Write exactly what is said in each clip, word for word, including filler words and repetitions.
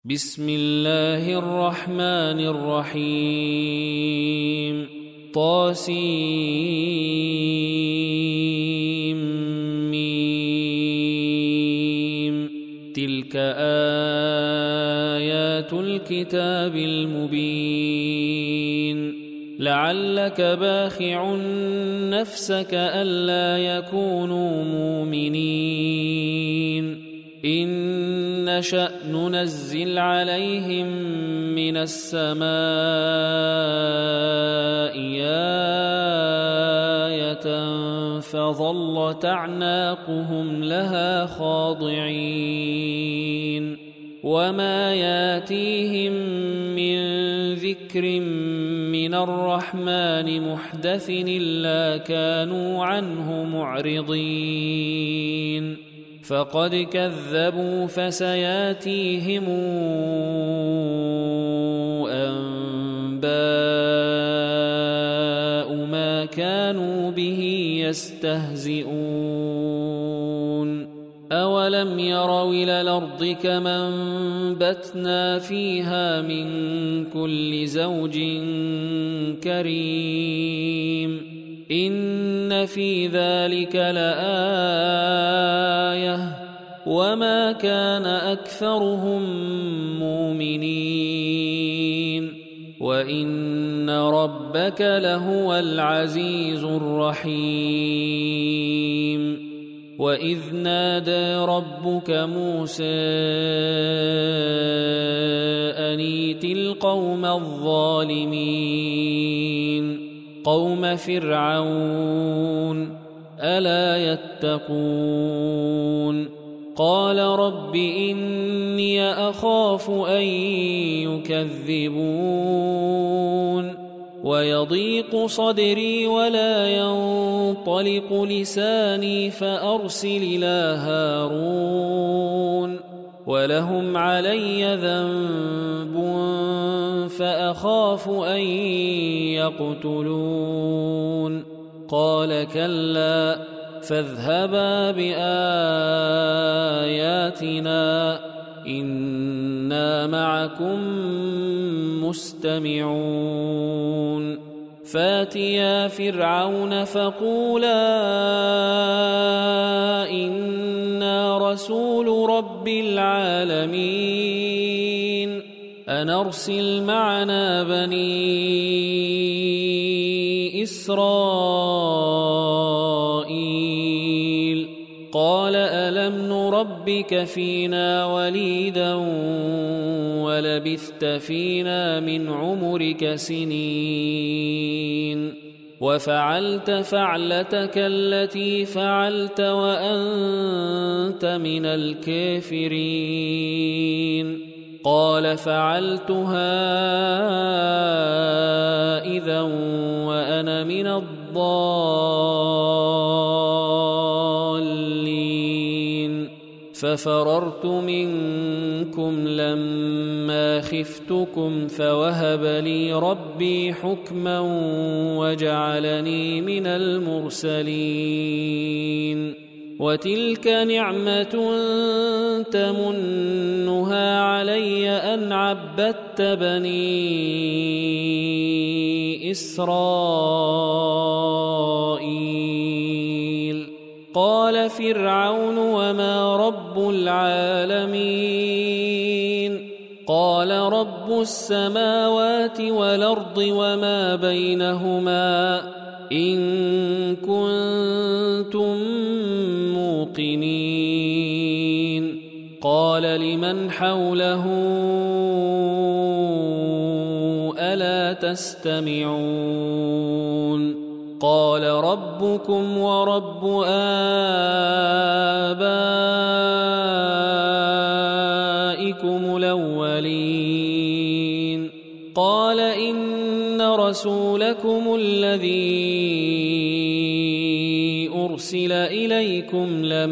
بسم الله الرحمن الرحيم طاسيم ميم تلك آيات الكتاب المبين لعلك باخع نفسك ألا يكونوا مؤمنين إن نشأ ننزل عليهم من السماء آية فظلت أعناقهم لها خاضعين وما ياتيهم من ذكر من الرحمن محدث إلا كانوا عنه معرضين فقد كذبوا فسياتيهم أنباء ما كانوا به يستهزئون أولم يروا إلى الأرض كما أنبتنا فيها من كل زوج كريم إن في ذلك لآية وما كان أكثرهم مؤمنين وإن ربك لهو العزيز الرحيم وإذ نادى ربك موسى أن ائت القوم الظالمين قوم فرعون ألا يتقون قال رب إني أخاف أن يكذبون ويضيق صدري ولا ينطلق لساني فأرسل إلى هارون ولهم علي ذنب فأخاف أن يقتلون قال كلا فاذهبا بآياتنا إنا معكم مستمعون فاتيا فرعون فقولا إنا رسول رب العالمين أن أرسل معنا بني إسرائيل قال ألم نربك فينا وليدا ولبثت فينا من عمرك سنين وفعلت فعلتك التي فعلت وأنت من الكافرين قال فعلتها إذا وأنا من الضالين ففررت منكم لما خفتكم فوهب لي ربي حكما وجعلني من المرسلين وتلك نعمة تمنها علي أن عبدت بني إسرائيل قال فرعون وما رب العالمين قال رب السماوات والأرض وما بينهما إن كنتم موقنين قال لمن حوله ألا تستمعون قال ربكم ورب آبائكم الأولين قال إن رسولكم الذي أرسل إليكم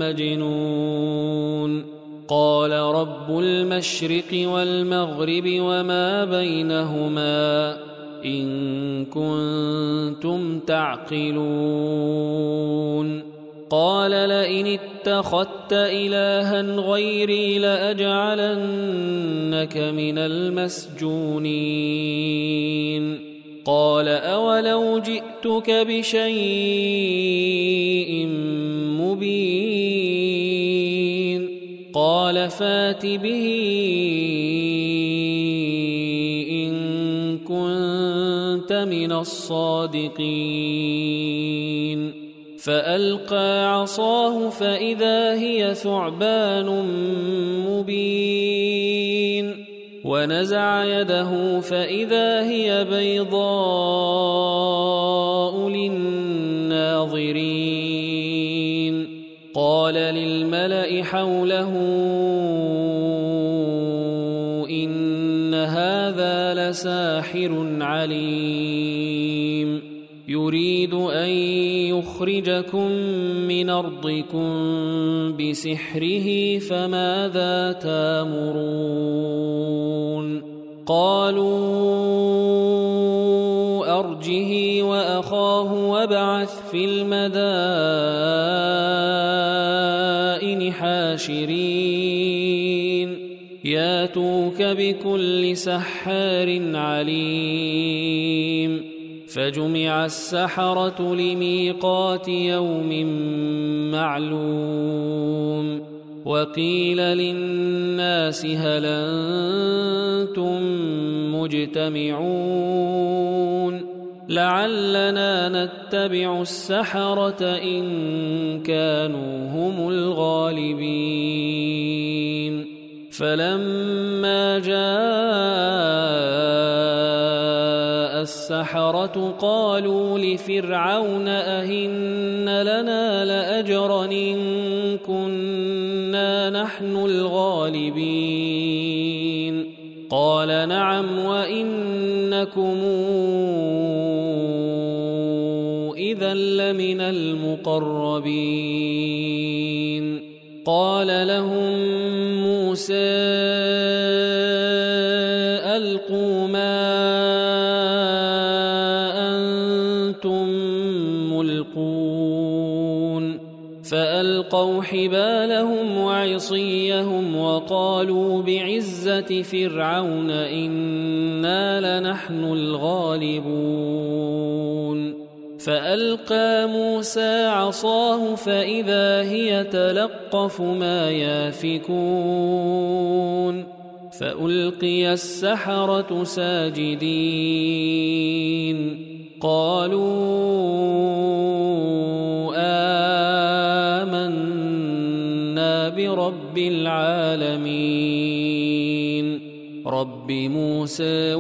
لمجنون قال رب المشرق والمغرب وما بينهما إن كنتم تعقلون قال لئن اتخذت إلها غيري لأجعلنك من المسجونين قال أولو جئتك بشيء مبين قال فات به إن كنت من الصادقين فألقى عصاه فإذا هي ثعبان مبين ونزع يده فإذا هي بيضاء للناظرين قال للملأ حوله إن هذا لساحر عليم يريد أن يخرجكم من أرضكم بسحره فماذا تأمرون قالوا أرجه وأخاه وابعث في المدائن حاشرين ياتوك بكل سحار عليم فجمع السحرة لميقات يوم معلوم وقيل للناس هل أنتم مجتمعون لعلنا نتبع السحرة إن كانوا هم الغالبين فلما جاء السحرة قالوا لفرعون أهن لنا لأجرا إن كنا نحن الغالبين قال نعم وإنكم إذا لمن المقربين قال لهم موسى ألقوا ما أنتم ملقون فألقوا حبالهم وعصيهم وقالوا بعزة فرعون إنا لنحن الغالبون فألقى موسى عصاه فإذا هي تلقف ما يافكون فألقي السحرة ساجدين قالوا آمنا برب العالمين رب موسى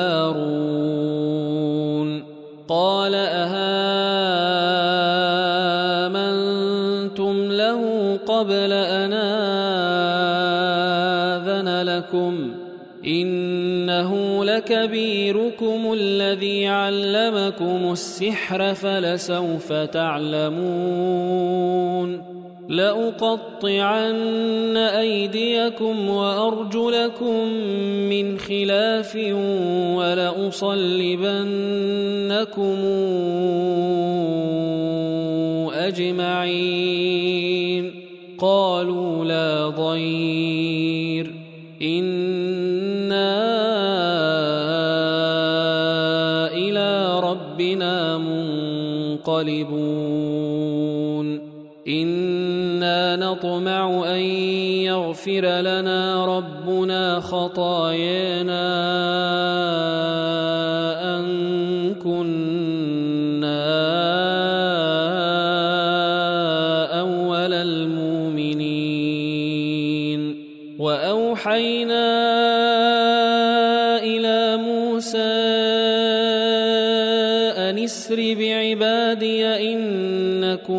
وهارون قال أهامنتم له قبل أن آذن لكم إنه لكبيركم الذي علمكم السحر فلسوف تعلمون لأقطعن أيديكم وأرجلكم من خلاف ولأصلبنكم أجمعين قالوا لا ضير إنا إلى ربنا منقلبون إنا نطمع أن يغفر لنا ربنا خطايانا أن كنا أول المؤمنين وأوحينا إلى موسى أن اسر بعبادي إنكم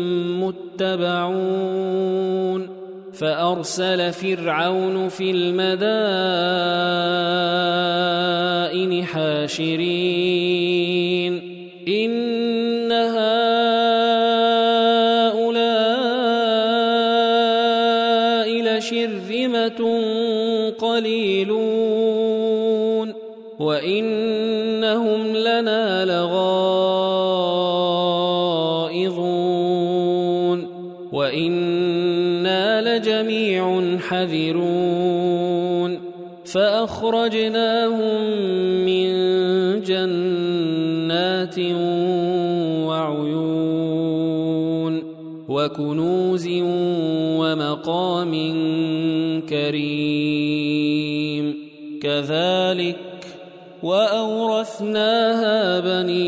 متبعون فأرسل فرعون في المدائن حاشرين إن هؤلاء لشرذمة قليلون وإنهم لنا لغائظون حذرون فأخرجناهم من جنات وعيون وكنوز ومقام كريم كذلك وأورثناها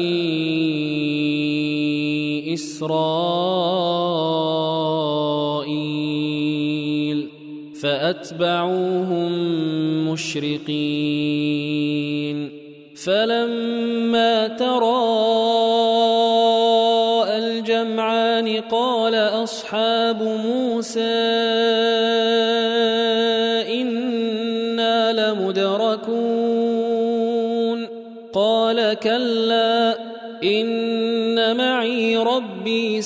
بني إسرائيل فأتبعوهم مشرقين فلما تراءى الجمعان قال أصحاب موسى إنا لمدركون قال كلا إن معي ربي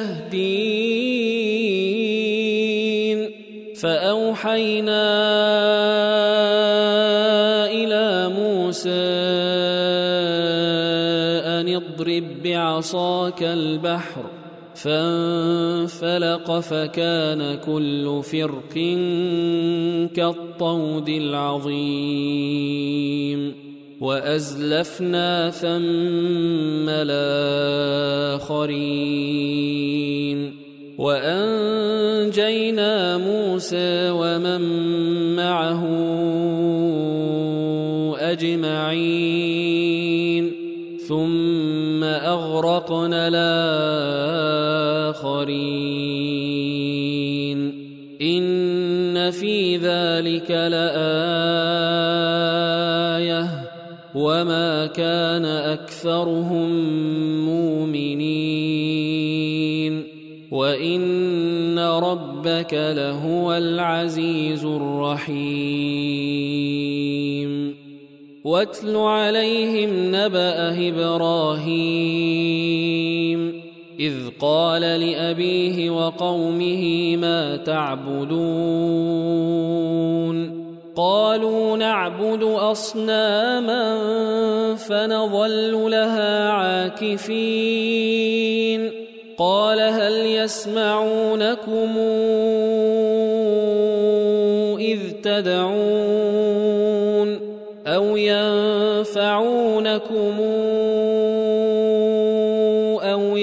سيهدين فأوحينا إلى موسى أن اضرب بعصاك البحر فانفلق فكان كل فرق كالطود العظيم وأزلفنا ثم الآخرين وأنجينا موسى ومن معه أجمعين ثم أغرقنا الآخرين إن في ذلك لآية وما كان أكثرهم مؤمنين وإن ربك لهو العزيز الرحيم واتل عليهم نبأ إبراهيم إذ قال لأبيه وقومه ما تعبدون قالوا نعبد أصناما فنظل لها عاكفين قال هل يسمعونكم إذ تدعون أو ينفعونكم أو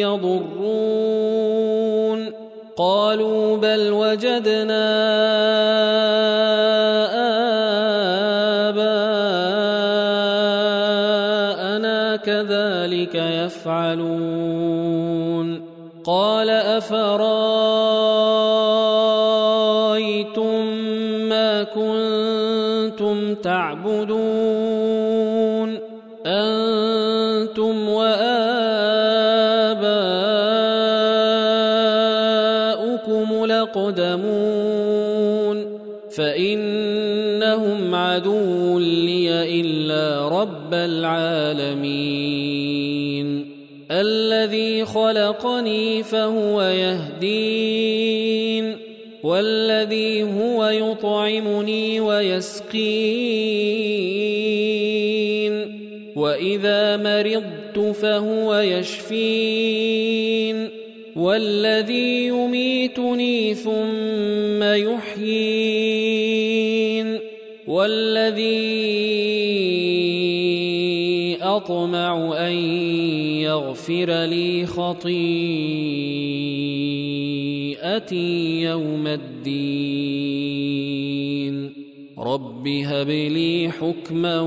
يضرون قالوا بل وجدنا آباءنا كذلك يفعلون قال أفرأيتم ما كنتم تعبدون أنتم وآباؤكم الأقدمون فإنهم عدو لي إلا رب العالمين الذي خلقني فهو يهدين والذي هو يطعمني ويسقين وإذا مرضت فهو يشفين والذي يميتني ثم يحيين والذي أطمع أن يغفر لي خطيئتي يوم الدين رب هب لي حكما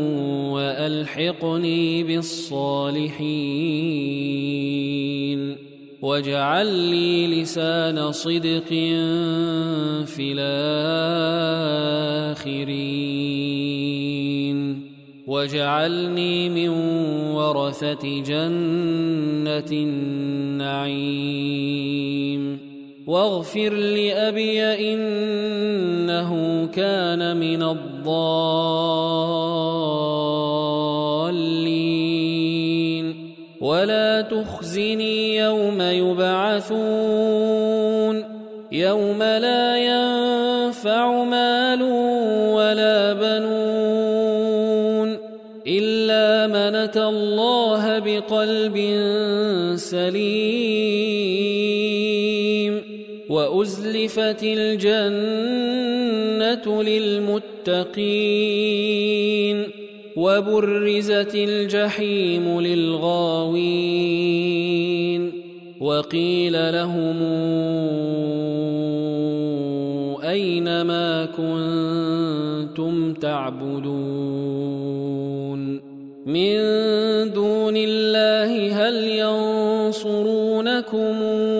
وألحقني بالصالحين واجعل لي لسان صدق في الآخرين واجعلني من ورثة جنة النعيم واغفر لأبي إنه كان من الضالين ولا تخزني يوم يبعثون يوم لا ينفع مال ولا بنون إلا من أتى الله بقلب سليم وأزلفت الجنة الجنة للمتقين وبرزت الجحيم للغاوين وقيل لهم أين ما كنتم تعبدون من دون الله هل ينصرونكم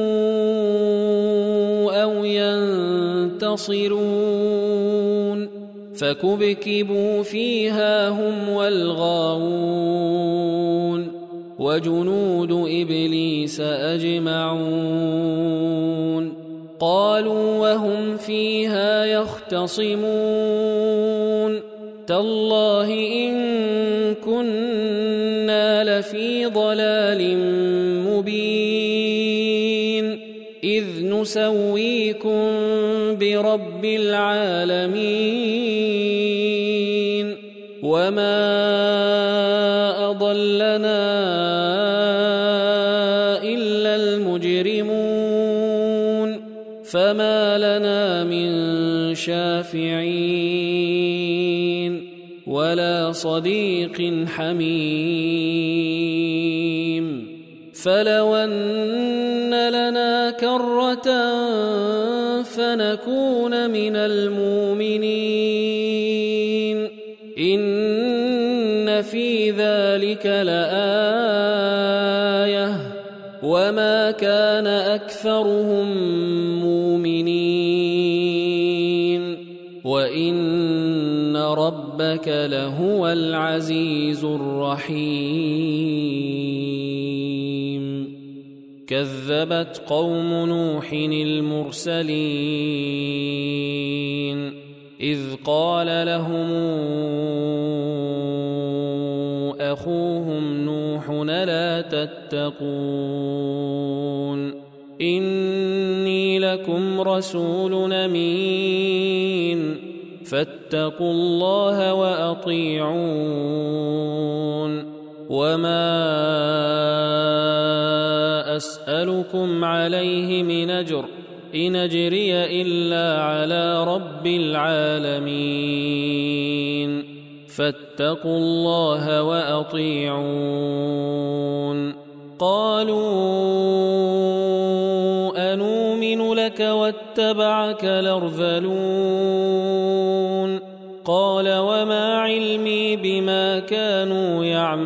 أو ينتصرون فكبكبوا فيها هم والغاوون وجنود إبليس أجمعون قالوا وهم فيها يختصمون تالله إن كنا لفي ضلال مبين إذ نسويكم برب العالمين وما أضلنا إلا المجرمون فما لنا من شافعين ولا صديق حميم فلو أن لنا كرة فنكون من المؤمنين إن في ذلك لآية وما كان أكثرهم مؤمنين وإن ربك لهو العزيز الرحيم كذبت قوم نوح المرسلين إذ قال لهم أخوهم نوح لا تتقون إني لكم رسول أمين فاتقوا الله وأطيعون وما أسألكم عليه من أجر إن أجري إلا على رب العالمين فاتقوا الله وأطيعون قالوا أنؤمن لك واتبعك الأرذلون قال وما علمي بما كانوا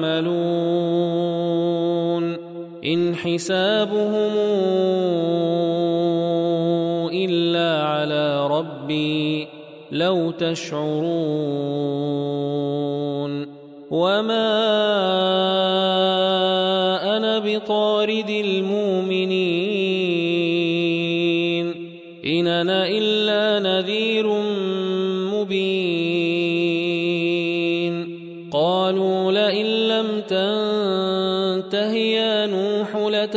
يعملون إن حسابهم إلا على ربي لو تشعرون وما أنا بطارد المؤمنين إن أنا إلا نذير مبين قالوا لئن لم تنته يا نوح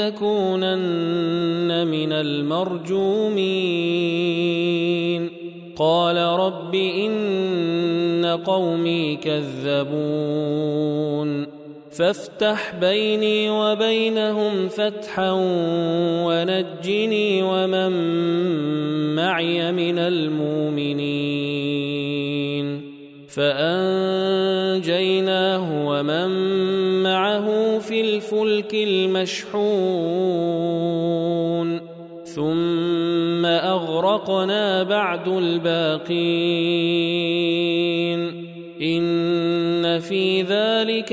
لتكونن من المرجومين قال رب إن قومي كذبون فافتح بيني وبينهم فتحا ونجني ومن معي من المؤمنين فأنجيناه ومن معه في الفلك المشحون ثم أغرقنا بعد الباقين إن في ذلك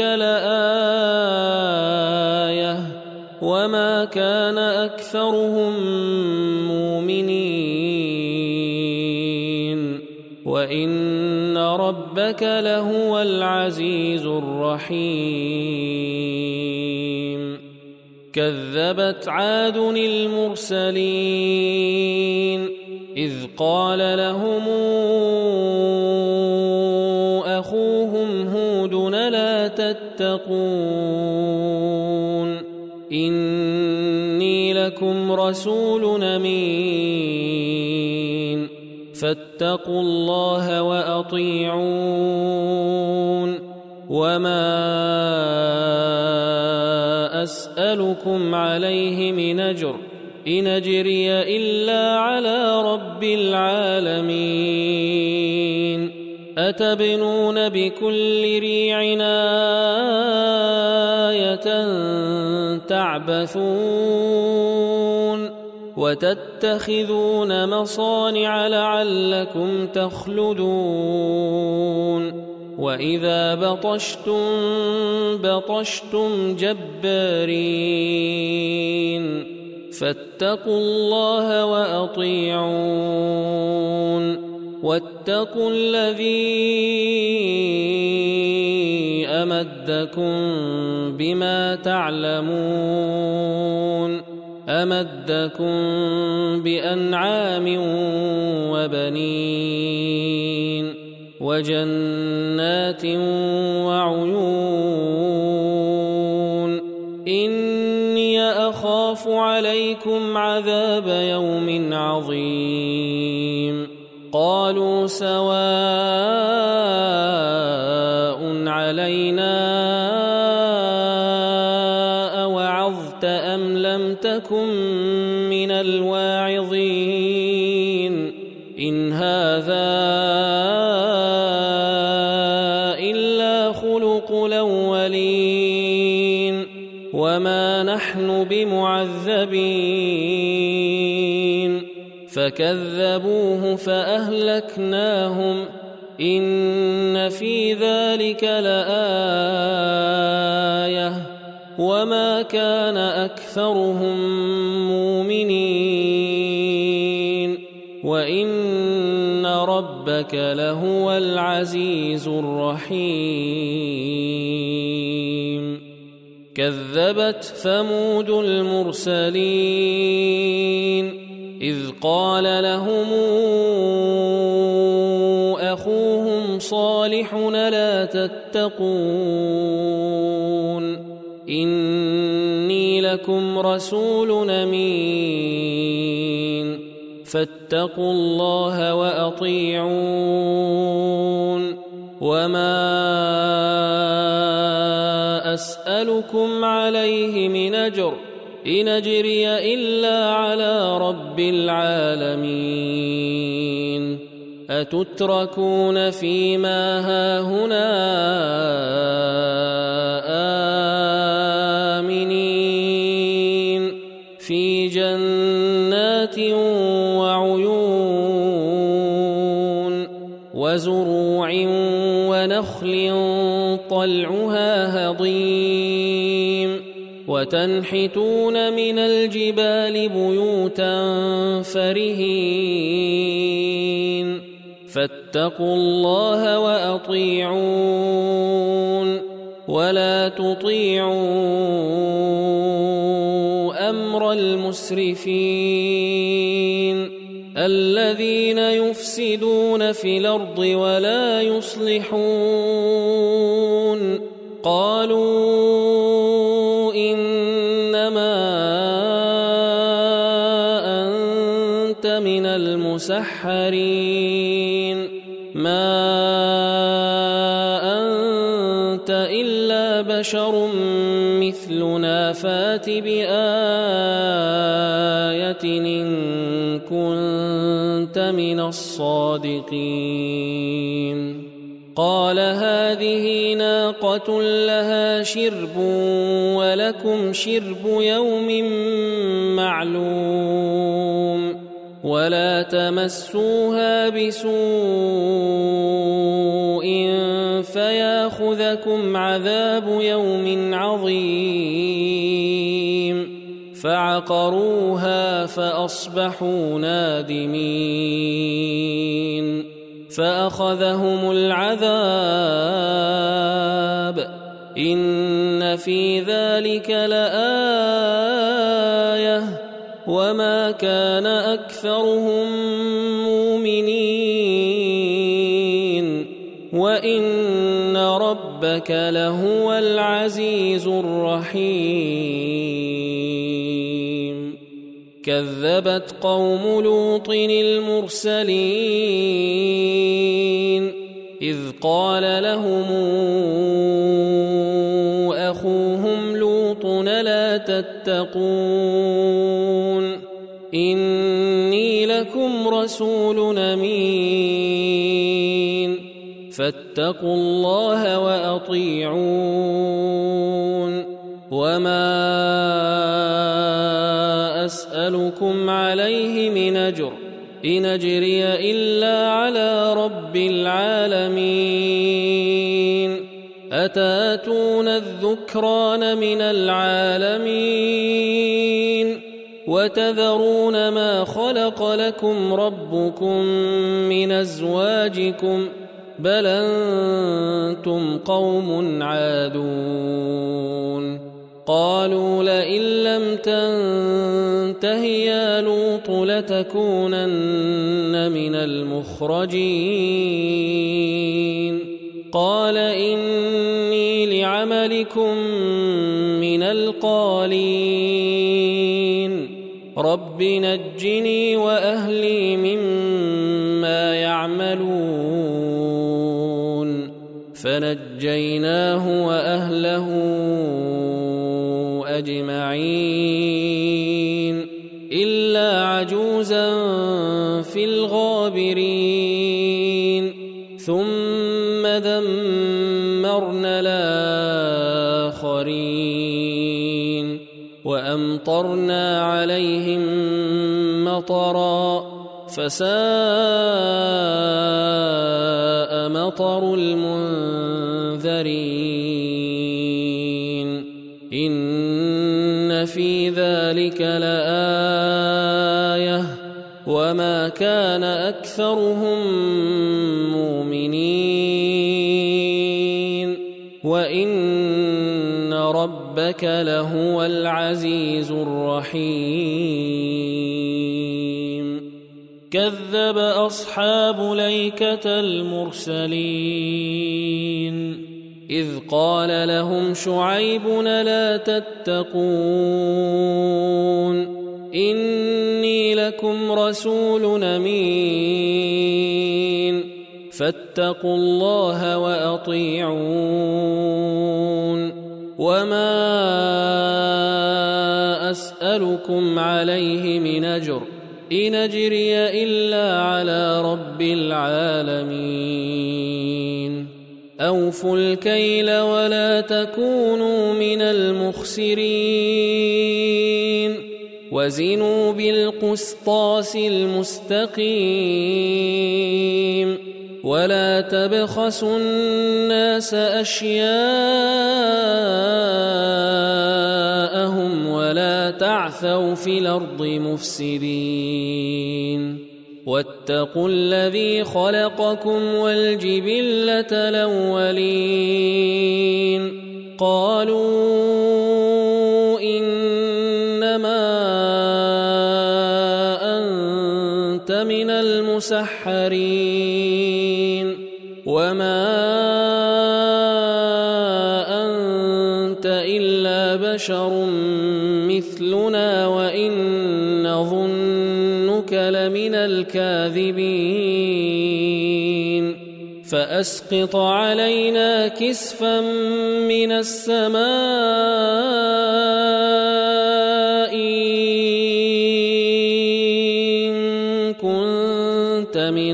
لآية وما كان أكثرهم مؤمنين وإن ربك لهو العزيز الرحيم كذبت عاد المرسلين إذ قال لهم أخوهم هود لا تتقون إني لكم رسول أمين فاتقوا الله وأطيعون وما أسألكم عليه من أجر إن أجري إلا على رب العالمين أتبنون بكل ريع آية تعبثون وتتخذون مصانع لعلكم تخلدون وإذا بطشتم بطشتم جبارين فاتقوا الله وأطيعون واتقوا الذي أمدكم بما تعلمون أمدكم بأنعام وبنين وجنات وعيون إني أخاف عليكم عذاب يوم عظيم قالوا سواء علينا أوعظت أم لم تكن من الواعظين إن هذا إلا خلق الأولين وما نحن بمعذبين فكذبوه فأهلكناهم إن في ذلك لآية وما كان أكثرهم مؤمنين وإن ربك لهو العزيز الرحيم كذبت ثمود المرسلين إذ قال لهم أخوهم صالح لا تتقون إني لكم رسول أمين فاتقوا الله وأطيعون وما أسألكم عليه من أجر إن أجري إلا على رب العالمين أتتركون فيما هاهنا آمنين في جنات وعيون وزروع ونخل طلعها هضيم وتنحتون من الجبال بيوتا فرهين فاتقوا الله وأطيعون ولا تطيعوا أمر المسرفين الذين يفسدون في الأرض ولا يصلحون قالوا إنما أنت من المسحرين ما أنت إلا بشر مثلنا فات بآية إن كنت من الصادقين قال هذه ناقة لها شرب ولكم شرب يوم معلوم ولا تمسوها بسوء فياخذكم عذاب يوم عظيم فعقروها فأصبحوا نادمين فأخذهم العذاب إن في ذلك لآية وما كان أكثرهم مؤمنين وإن ربك لهو العزيز الرحيم كذبت قوم لوط المرسلين إذ قال لهم أخوهم لوط لا تتقون إني لكم رسول أمين فاتقوا الله وأطيعون وما أسألكم عليه من أجر إن أجري إلا على رب العالمين أتاتون الذكران من العالمين وتذرون ما خلق لكم ربكم من أزواجكم بل أنتم قوم عادون قالوا لئن لم تنته يا لوط لتكونن من المخرجين قال إني لعملكم من القالين رب نجني وأهلي مما يعملون فنجيناه وأهله أجمعين إلا عجوزا في الغابرين ثم دمرنا الآخرين وأمطرنا عليهم مطرا فساء مطر المنذرين إن في ذلك لآية وما كان أكثرهم مؤمنين وإن ربك لهو العزيز الرحيم كذب أصحاب الأيكة المرسلين إذ قال لهم شعيب لا تتقون إني لكم رسول أمين فاتقوا الله وأطيعون وما أسألكم عليه من أجر إن أجري إلا على رب العالمين أوفوا الكيل ولا تكونوا من المخسرين وزنوا بالقسطاس المستقيم ولا تبخسوا الناس أشياءهم ولا تعثوا في الأرض مفسدين واتقوا الذي خلقكم والجبلة الأولين قالوا إنما أنت من المسحرين وما أنت إلا بشر مثلنا وإن نظنك لمن الكاذبين فأسقط علينا كسفا من السماء إن كنت من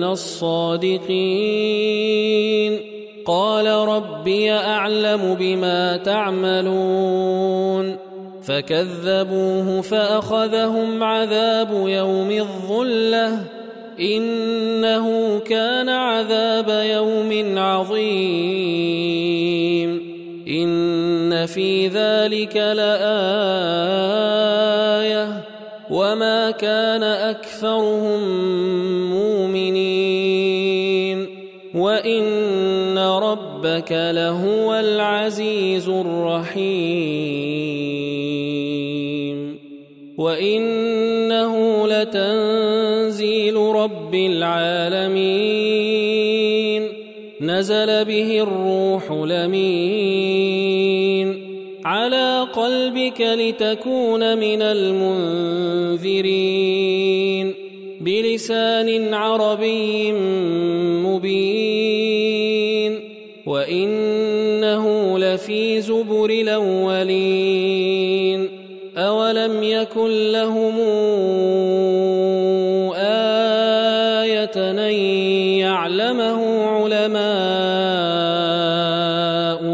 الصادقين قال ربي أعلم بما تعملون فكذبوه فأخذهم عذاب يوم الظلة إنه كان عذاب يوم عظيم إن في ذلك لآية وما كان أكثرهم مؤمنين وإن ربك لهو العزيز الرحيم وإنه لتنزيل رب العالمين نزل به الروح الأمين على قلبك لتكون من المنذرين بلسان عربي مبين وإنه لفي زبر الأولين أولم يكن لهم آية أن يعلمه علماء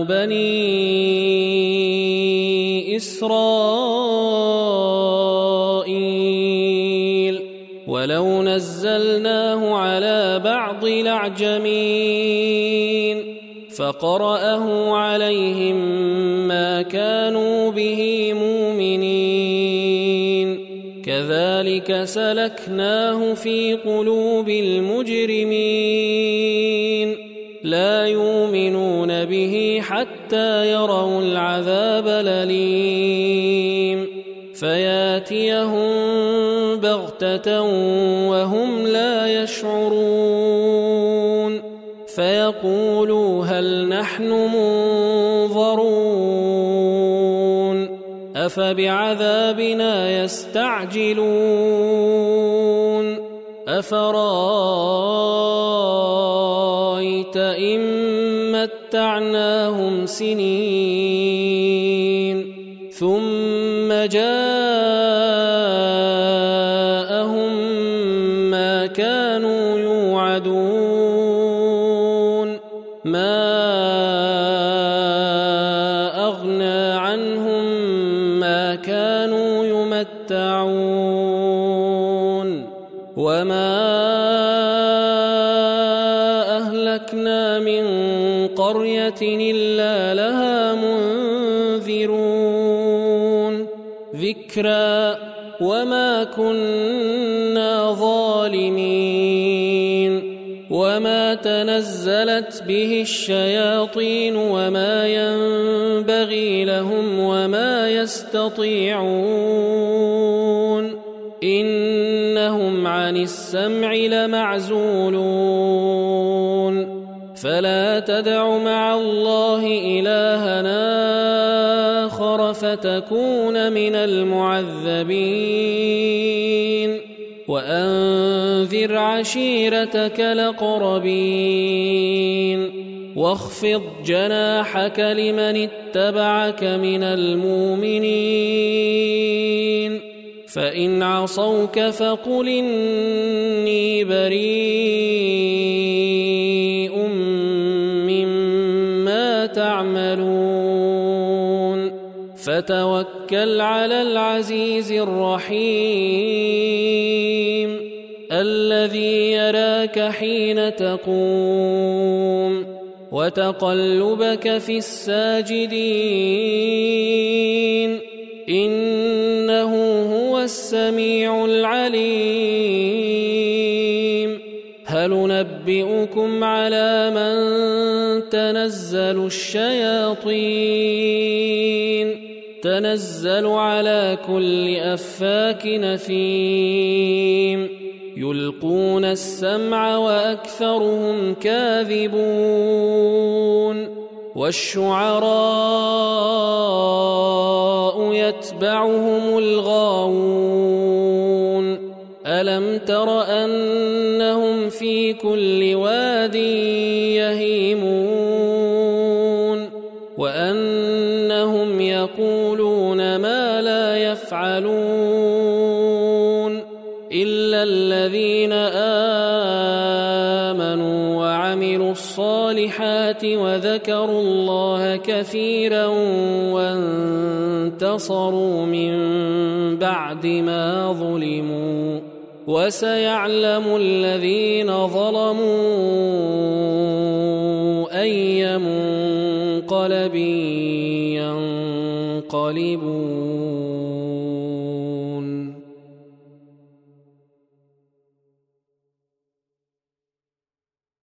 بني إسرائيل ولو نزلناه على بعض الأعجمين فقرأه عليهم ما كانوا به مؤمنين كذلك سلكناه في قلوب المجرمين لا يؤمنون به حتى يروا العذاب الأليم فياتيهم بغتة وهم لا يشعرون فيقولوا هل نحن منظرون أفبعذابنا يستعجلون أفرأيت إن متعناهم سنين ثم جاءهم ما كانوا يوعدون ما أغنى عنهم ما كانوا يمتعون وما أهلكنا من قرية إلا لها منذرون ذكرى وما كنا ظالمين وما تنزلت به الشياطين وما ينبغي لهم وما يستطيعون إنهم عن السمع لمعزولون فلا تدع مع الله إلهنا آخر فتكون من المعذبين وأنذر عشيرتك الأقربين واخفض جناحك لمن اتبعك من المؤمنين فإن عصوك فقل إني بريء مما تعملون فتوكل على العزيز الرحيم الذي يراك حين تقوم وتقلبك في الساجدين إنه هو السميع العليم هل ننبئكم على من تنزل الشياطين تنزل على كل أفاك نثيم يلقون السمع وأكثرهم كاذبون والشعراء يتبعهم الغاوون ألم تر أنهم في كل واد يهيمون وأنهم يقولون ما لا يفعلون إلا الذين آمنوا وعملوا الصالحات وذكروا الله كثيرا وانتصروا من بعد ما ظلموا وسيعلم الذين ظلموا أي منقلب ينقلبون